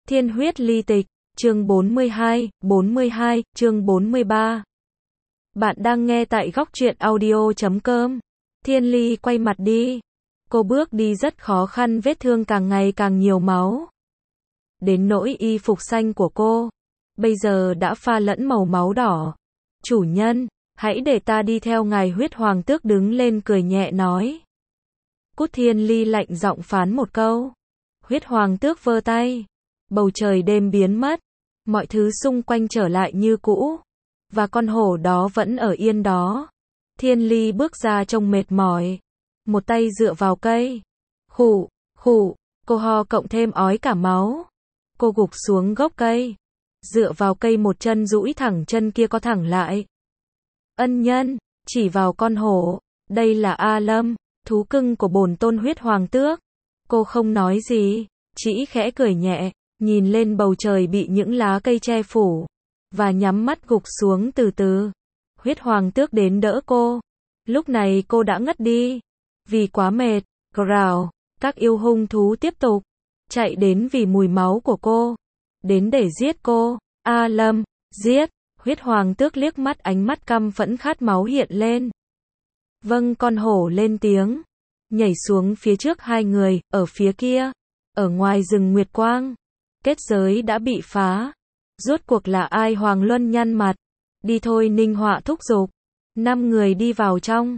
Thiên huyết ly tịch, chương 42, chương 43. Bạn đang nghe tại góc truyện audio.com. Thiên Ly quay mặt đi. Cô bước đi rất khó khăn, vết thương càng ngày càng nhiều máu. Đến nỗi y phục xanh của cô, bây giờ đã pha lẫn màu máu đỏ. Chủ nhân, hãy để ta đi theo ngài. Huyết Hoàng Tước đứng lên cười nhẹ nói. Cút! Thiên Ly lạnh giọng phán một câu. Huyết Hoàng Tước vơ tay. Bầu trời đêm biến mất, mọi thứ xung quanh trở lại như cũ, và con hổ đó vẫn ở yên đó. Thiên Ly bước ra trông mệt mỏi, một tay dựa vào cây. Khụ, khụ, cô ho cộng thêm ói cả máu. Cô gục xuống gốc cây, dựa vào cây, một chân duỗi thẳng, chân kia co thẳng lại. Ân nhân, chỉ vào con hổ, đây là A Lâm, thú cưng của bổn tôn Huyết Hoàng Tước. Cô không nói gì, chỉ khẽ cười nhẹ, nhìn lên bầu trời bị những lá cây che phủ, và nhắm mắt gục xuống từ từ. Huyết Hoàng Tước đến đỡ cô. Lúc này cô đã ngất đi, vì quá mệt. Growl, các yêu hung thú tiếp tục chạy đến vì mùi máu của cô, đến để giết cô. A Lâm, giết! Huyết Hoàng Tước liếc mắt, ánh mắt căm phẫn khát máu hiện lên. Vâng, con hổ lên tiếng, nhảy xuống phía trước hai người. Ở phía kia, ở ngoài rừng Nguyệt Quang, kết giới đã bị phá. Rốt cuộc là ai? Hoàng Luân nhăn mặt. Đi thôi, Ninh Họa thúc giục. 5 người đi vào trong.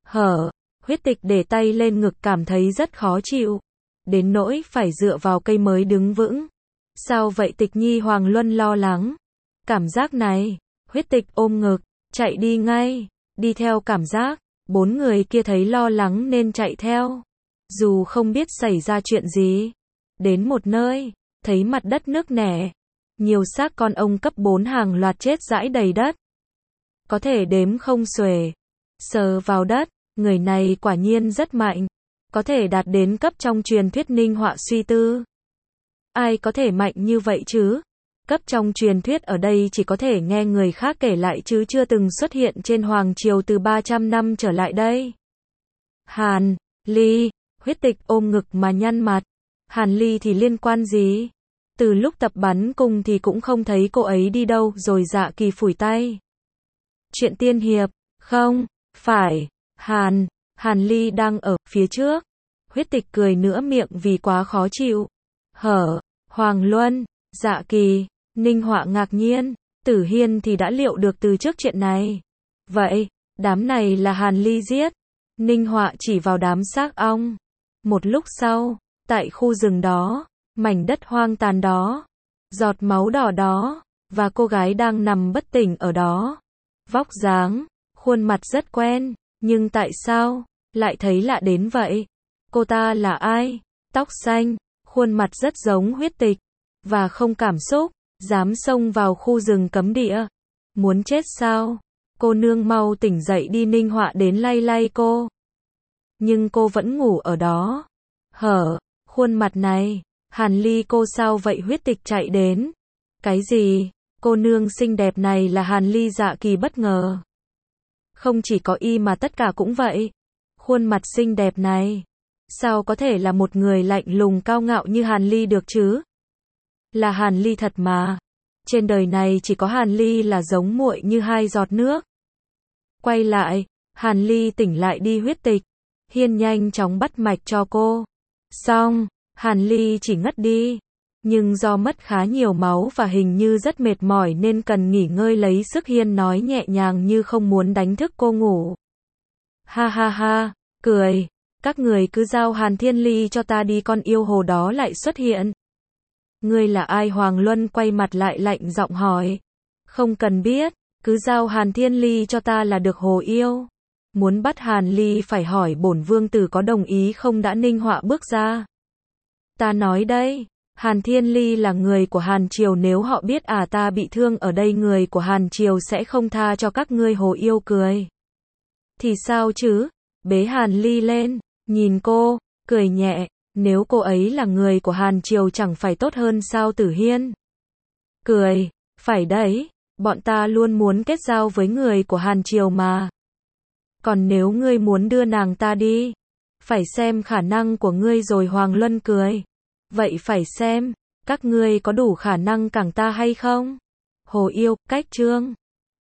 Huyết Tịch để tay lên ngực, cảm thấy rất khó chịu, đến nỗi phải dựa vào cây mới đứng vững. Sao vậy Tịch Nhi? Hoàng Luân lo lắng. Cảm giác này. Huyết Tịch ôm ngực, chạy đi ngay, đi theo cảm giác. 4 người kia thấy lo lắng nên chạy theo, dù không biết xảy ra chuyện gì. Đến một nơi, thấy mặt đất nứt nẻ, nhiều xác con ong cấp 4 hàng loạt chết rãi đầy đất, có thể đếm không xuể. Sờ vào đất, người này quả nhiên rất mạnh, có thể đạt đến cấp trong truyền thuyết. Ninh Họa suy tư, ai có thể mạnh như vậy chứ? Cấp trong truyền thuyết ở đây chỉ có thể nghe người khác kể lại chứ chưa từng xuất hiện trên Hoàng Triều từ 300 năm trở lại đây. Hàn Ly, Huyết Tịch ôm ngực mà nhăn mặt. Hàn Ly thì liên quan gì? Từ lúc tập bắn cùng thì cũng không thấy cô ấy đi đâu. Rồi Dạ Kỳ phủi tay. Chuyện tiên hiệp, không phải. Hàn Ly đang ở phía trước. Huyết Tịch cười nửa miệng vì quá khó chịu. Hoàng Luân, Dạ Kỳ, Ninh Họa ngạc nhiên. Tử Hiên thì đã liệu được từ trước chuyện này. Vậy, đám này là Hàn Ly giết? Ninh Họa chỉ vào đám xác ong. Một lúc sau, tại khu rừng đó, mảnh đất hoang tàn đó, giọt máu đỏ đó, và cô gái đang nằm bất tỉnh ở đó. Vóc dáng, khuôn mặt rất quen, nhưng tại sao lại thấy lạ đến vậy? Cô ta là ai? Tóc xanh, khuôn mặt rất giống Huyết Tịch, và không cảm xúc, dám xông vào khu rừng cấm địa. Muốn chết sao? Cô nương mau tỉnh dậy đi. Ninh Họa đến lay lay cô, nhưng cô vẫn ngủ ở đó. Khuôn mặt này, Hàn Ly cô sao vậy? Huyết Tịch chạy đến. Cái gì? Cô nương xinh đẹp này là Hàn Ly? Dạ Kỳ bất ngờ. Không chỉ có y mà tất cả cũng vậy. Khuôn mặt xinh đẹp này, sao có thể là một người lạnh lùng cao ngạo như Hàn Ly được chứ? Là Hàn Ly thật mà. Trên đời này chỉ có Hàn Ly là giống muội như hai giọt nước. Quay lại, Hàn Ly tỉnh lại đi. Huyết Tịch Hiên nhanh chóng bắt mạch cho cô. Xong, Hàn Ly chỉ ngất đi, nhưng do mất khá nhiều máu và hình như rất mệt mỏi nên cần nghỉ ngơi lấy sức. Hiên nói nhẹ nhàng như không muốn đánh thức cô ngủ. Ha ha ha, cười. Các người cứ giao Hàn Thiên Ly cho ta đi, con yêu hồ đó lại xuất hiện. Ngươi là ai? Hoàng Luân quay mặt lại lạnh giọng hỏi. Không cần biết, cứ giao Hàn Thiên Ly cho ta là được. Hồ yêu muốn bắt Hàn Ly phải hỏi bổn vương tử có đồng ý không đã. Ninh Họa bước ra. Ta nói đây, Hàn Thiên Ly là người của Hàn Triều, nếu họ biết ta bị thương ở đây, người của Hàn Triều sẽ không tha cho các ngươi. Hồ yêu cười. Thì sao chứ? Bế Hàn Ly lên, nhìn cô, cười nhẹ. Nếu cô ấy là người của Hàn Triều chẳng phải tốt hơn sao? Tử Hiên cười. Phải đấy, bọn ta luôn muốn kết giao với người của Hàn Triều mà. Còn nếu ngươi muốn đưa nàng ta đi, phải xem khả năng của ngươi rồi. Hoàng Luân cười. Vậy phải xem Các ngươi có đủ khả năng cản ta hay không? Hồ Yêu, cách chương